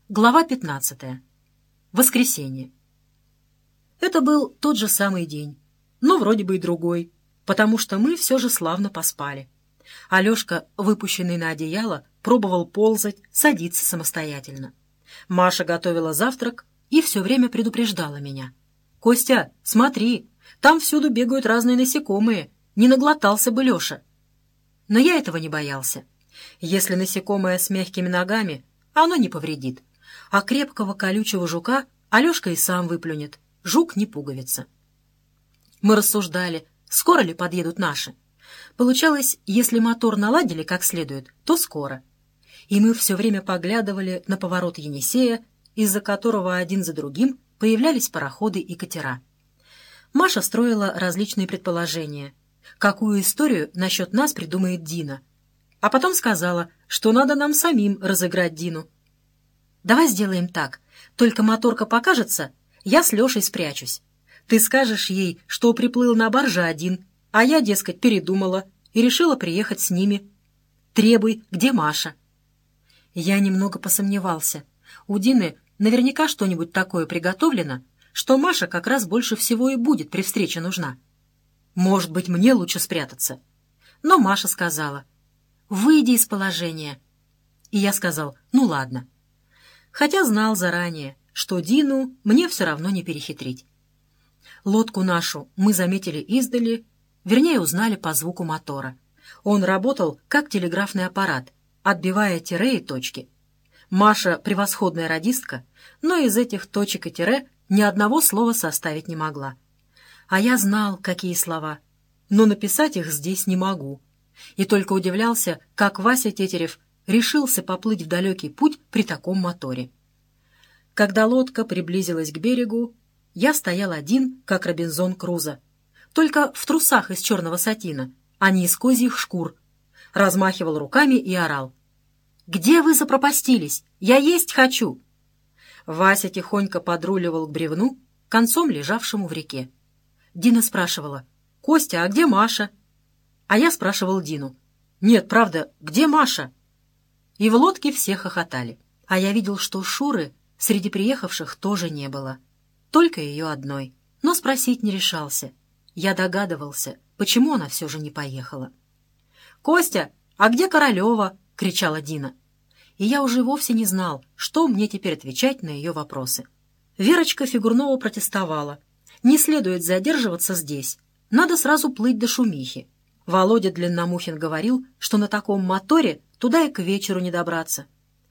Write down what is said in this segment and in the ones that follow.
Глава 15. Воскресенье. Это был тот же самый день, но вроде бы и другой, потому что мы все же славно поспали. Алешка, выпущенный на одеяло, пробовал ползать, садиться самостоятельно. Маша готовила завтрак и все время предупреждала меня. «Костя, смотри, там всюду бегают разные насекомые, не наглотался бы Леша». Но я этого не боялся. Если насекомое с мягкими ногами, оно не повредит. А крепкого колючего жука Алешка и сам выплюнет. Жук не пуговица. Мы рассуждали, скоро ли подъедут наши. Получалось, если мотор наладили как следует, то скоро. И мы все время поглядывали на поворот Енисея, из-за которого один за другим появлялись пароходы и катера. Маша строила различные предположения. Какую историю насчет нас придумает Дина. А потом сказала, что надо нам самим разыграть Дину. «Давай сделаем так. Только моторка покажется, я с Лешей спрячусь. Ты скажешь ей, что приплыл на барже один, а я, дескать, передумала и решила приехать с ними. Требуй, где Маша». Я немного посомневался. У Дины наверняка что-нибудь такое приготовлено, что Маша как раз больше всего и будет при встрече нужна. Может быть, мне лучше спрятаться. Но Маша сказала: «Выйди из положения». И я сказал: «Ну ладно». Хотя знал заранее, что Дину мне все равно не перехитрить. Лодку нашу мы заметили издали, вернее, узнали по звуку мотора. Он работал как телеграфный аппарат, отбивая тире и точки. Маша превосходная радистка, но из этих точек и тире ни одного слова составить не могла. А я знал, какие слова, но написать их здесь не могу. И только удивлялся, как Вася Тетерев решился поплыть в далекий путь при таком моторе. Когда лодка приблизилась к берегу, я стоял один, как Робинзон Крузо, только в трусах из черного сатина, а не из козьих шкур, размахивал руками и орал: «Где вы запропастились? Я есть хочу!» Вася тихонько подруливал к бревну, концом лежавшему в реке. Дина спрашивала: «Костя, а где Маша?» А я спрашивал Дину: «Нет, правда, где Маша?» И в лодке все хохотали. А я видел, что Шуры среди приехавших тоже не было. Только ее одной. Но спросить не решался. Я догадывался, почему она все же не поехала. «Костя, а где Королева?» — кричала Дина. И я уже вовсе не знал, что мне теперь отвечать на ее вопросы. Верочка Фигурнова протестовала. «Не следует задерживаться здесь. Надо сразу плыть до Шумихи». Володя Длинномухин говорил, что на таком моторе туда и к вечеру не добраться.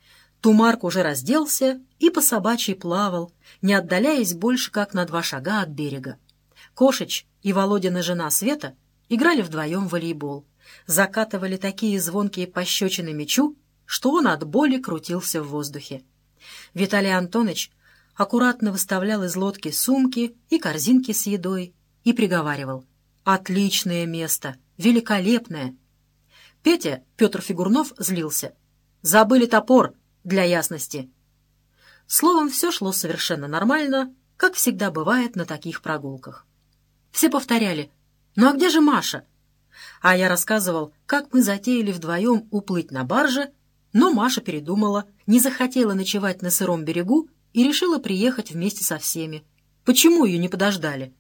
Тумарк уже разделся и по собачьи плавал, не отдаляясь больше как на 2 шага от берега. Кошич и Володина жена Света играли вдвоем в волейбол, закатывали такие звонкие пощечины мячу, что он от боли крутился в воздухе. Виталий Антонович аккуратно выставлял из лодки сумки и корзинки с едой и приговаривал: «Отличное место, великолепное». Петя, Петр Фигурнов, злился: «Забыли топор, для ясности». Словом, все шло совершенно нормально, как всегда бывает на таких прогулках. Все повторяли: «Ну а где же Маша?» А я рассказывал, как мы затеяли вдвоем уплыть на барже, но Маша передумала, не захотела ночевать на сыром берегу и решила приехать вместе со всеми. Почему ее не подождали?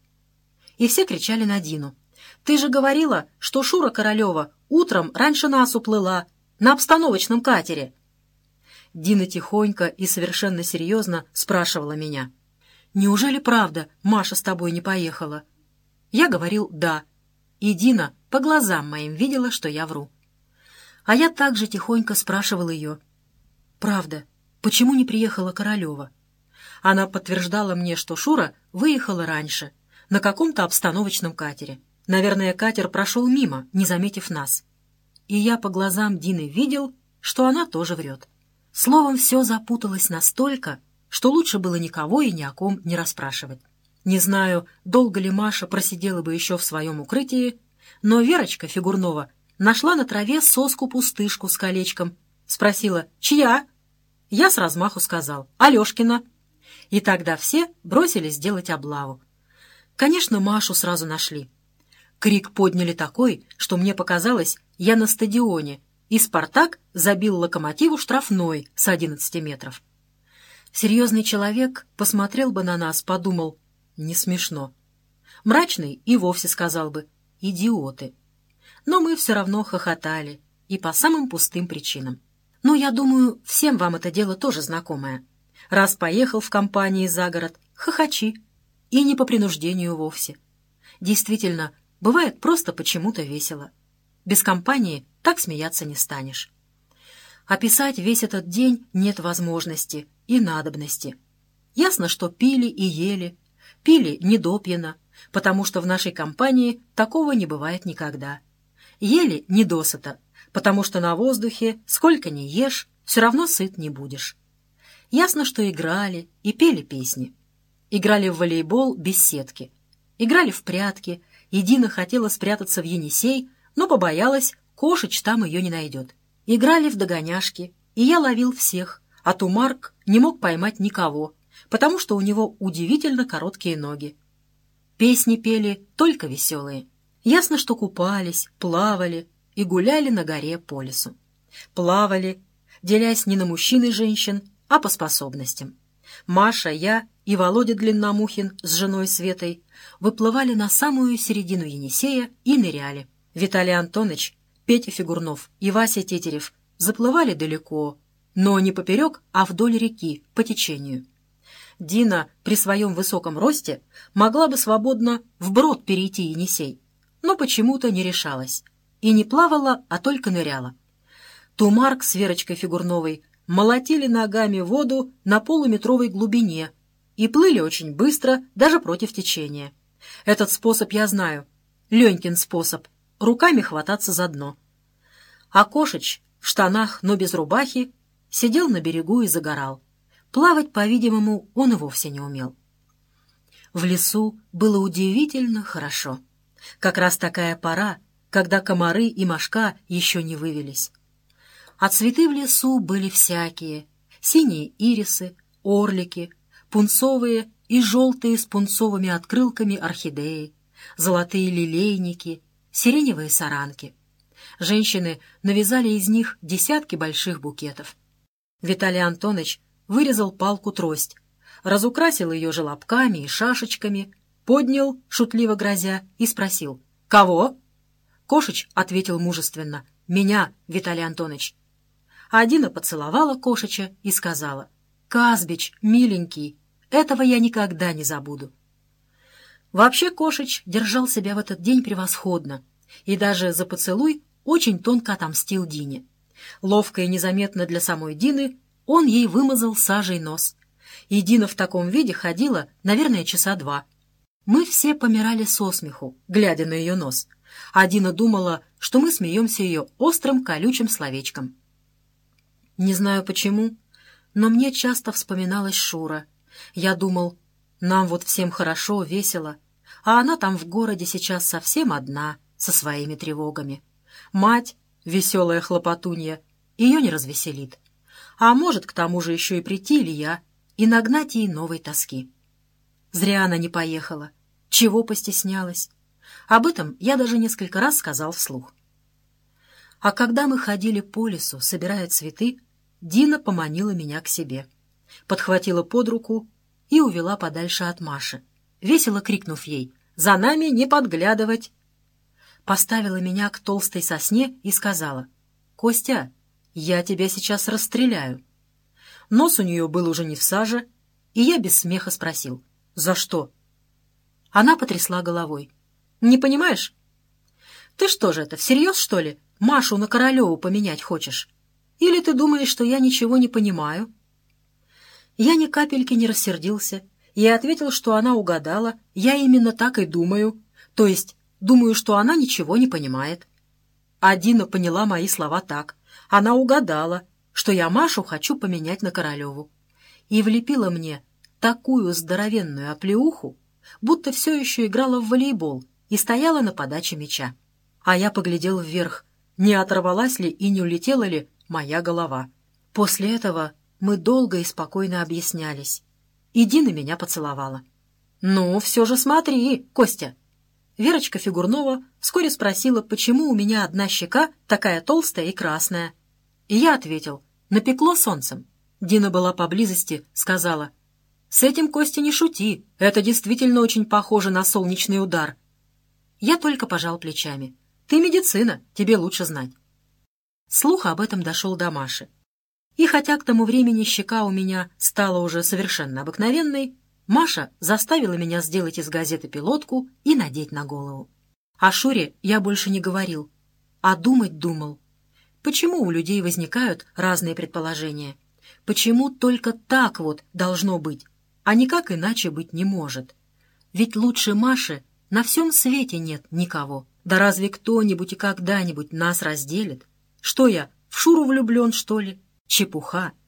И все кричали на Дину: «Ты же говорила, что Шура Королева утром раньше нас уплыла на обстановочном катере». Дина тихонько и совершенно серьезно спрашивала меня: «Неужели правда Маша с тобой не поехала?» Я говорил «да», и Дина по глазам моим видела, что я вру. А я также тихонько спрашивал ее: «Правда, почему не приехала Королева?» Она подтверждала мне, что Шура выехала раньше, на каком-то обстановочном катере. Наверное, катер прошел мимо, не заметив нас. И я по глазам Дины видел, что она тоже врет. Словом, все запуталось настолько, что лучше было никого и ни о ком не расспрашивать. Не знаю, долго ли Маша просидела бы еще в своем укрытии, но Верочка Фигурнова нашла на траве соску-пустышку с колечком. Спросила: «Чья?» Я с размаху сказал: «Алешкина». И тогда все бросились делать облаву. Конечно, Машу сразу нашли. Крик подняли такой, что мне показалось, я на стадионе, и «Спартак» забил «Локомотиву» штрафной с 11 метров. Серьезный человек посмотрел бы на нас, подумал: не смешно. Мрачный и вовсе сказал бы: идиоты. Но мы все равно хохотали, и по самым пустым причинам. Но я думаю, всем вам это дело тоже знакомое. Раз поехал в компании за город, хохочи. И не по принуждению вовсе. Действительно, бывает просто почему-то весело. Без компании так смеяться не станешь. Описать весь этот день нет возможности и надобности. Ясно, что пили и ели. Пили недопьяно, потому что в нашей компании такого не бывает никогда. Ели недосыта, потому что на воздухе, сколько ни ешь, все равно сыт не будешь. Ясно, что играли и пели песни. Играли в волейбол без сетки. Играли в прятки, и Дина хотела спрятаться в Енисей, но побоялась, Кошич там ее не найдет. Играли в догоняшки, и я ловил всех, а Тумарк не мог поймать никого, потому что у него удивительно короткие ноги. Песни пели только веселые. Ясно, что купались, плавали и гуляли на горе по лесу. Плавали, делясь не на мужчин и женщин, а по способностям. Маша, я и Володя Длинномухин с женой Светой выплывали на самую середину Енисея и ныряли. Виталий Антонович, Петя Фигурнов и Вася Тетерев заплывали далеко, но не поперек, а вдоль реки, по течению. Дина при своем высоком росте могла бы свободно вброд перейти Енисей, но почему-то не решалась. И не плавала, а только ныряла. Тумарк с Верочкой Фигурновой молотили ногами воду на полуметровой глубине и плыли очень быстро, даже против течения. Этот способ я знаю. Ленькин способ. Руками хвататься за дно. А Кошич в штанах, но без рубахи, сидел на берегу и загорал. Плавать, по-видимому, он и вовсе не умел. В лесу было удивительно хорошо. Как раз такая пора, когда комары и мошка еще не вывелись. А цветы в лесу были всякие. Синие ирисы, орлики, пунцовые и желтые с пунцовыми открылками орхидеи, золотые лилейники, сиреневые саранки. Женщины навязали из них десятки больших букетов. Виталий Антонович вырезал палку-трость, разукрасил ее желобками и шашечками, поднял, шутливо грозя, и спросил: «Кого?» Кошич ответил мужественно: «Меня, Виталий Антонович». А Дина поцеловала Кошича и сказала: «Казбич, миленький, этого я никогда не забуду». Вообще Кошич держал себя в этот день превосходно и даже за поцелуй очень тонко отомстил Дине. Ловко и незаметно для самой Дины он ей вымазал сажей нос. И Дина в таком виде ходила, наверное, часа 2. Мы все помирали со смеху, глядя на ее нос, а Дина думала, что мы смеемся ее острым колючим словечком. Не знаю почему, но мне часто вспоминалась Шура. Я думал, нам вот всем хорошо, весело, а она там в городе сейчас совсем одна, со своими тревогами. Мать, веселая хлопотунья, ее не развеселит. А может, к тому же еще и прийти Илья и нагнать ей новой тоски. Зря она не поехала. Чего постеснялась? Об этом я даже несколько раз сказал вслух. А когда мы ходили по лесу, собирая цветы, Дина поманила меня к себе, подхватила под руку и увела подальше от Маши, весело крикнув ей: «За нами не подглядывать!» Поставила меня к толстой сосне и сказала: «Костя, я тебя сейчас расстреляю». Нос у нее был уже не в саже, и я без смеха спросил: «За что?» Она потрясла головой. «Не понимаешь? Ты что же это, всерьез, что ли, Машу на Королеву поменять хочешь? Или ты думаешь, что я ничего не понимаю?» Я ни капельки не рассердился и ответил, что она угадала, я именно так и думаю, то есть думаю, что она ничего не понимает. А Дина поняла мои слова так. Она угадала, что я Машу хочу поменять на Королеву. И влепила мне такую здоровенную оплеуху, будто все еще играла в волейбол и стояла на подаче мяча. А я поглядел вверх, не оторвалась ли и не улетела ли моя голова. После этого мы долго и спокойно объяснялись, и Дина меня поцеловала. «Ну, все же смотри, Костя!» Верочка Фигурнова вскоре спросила, почему у меня одна щека такая толстая и красная. И я ответил: напекло солнцем. Дина была поблизости, сказала: «С этим, Костя, не шути, это действительно очень похоже на солнечный удар». Я только пожал плечами. «Ты медицина, тебе лучше знать». Слух об этом дошел до Маши. И хотя к тому времени щека у меня стала уже совершенно обыкновенной, Маша заставила меня сделать из газеты пилотку и надеть на голову. О Шуре я больше не говорил, а думать думал. Почему у людей возникают разные предположения? Почему только так вот должно быть, а никак иначе быть не может? Ведь лучше Маши на всем свете нет никого. Да разве кто-нибудь и когда-нибудь нас разделит? Что я, в Шуру влюблен, что ли? Чепуха.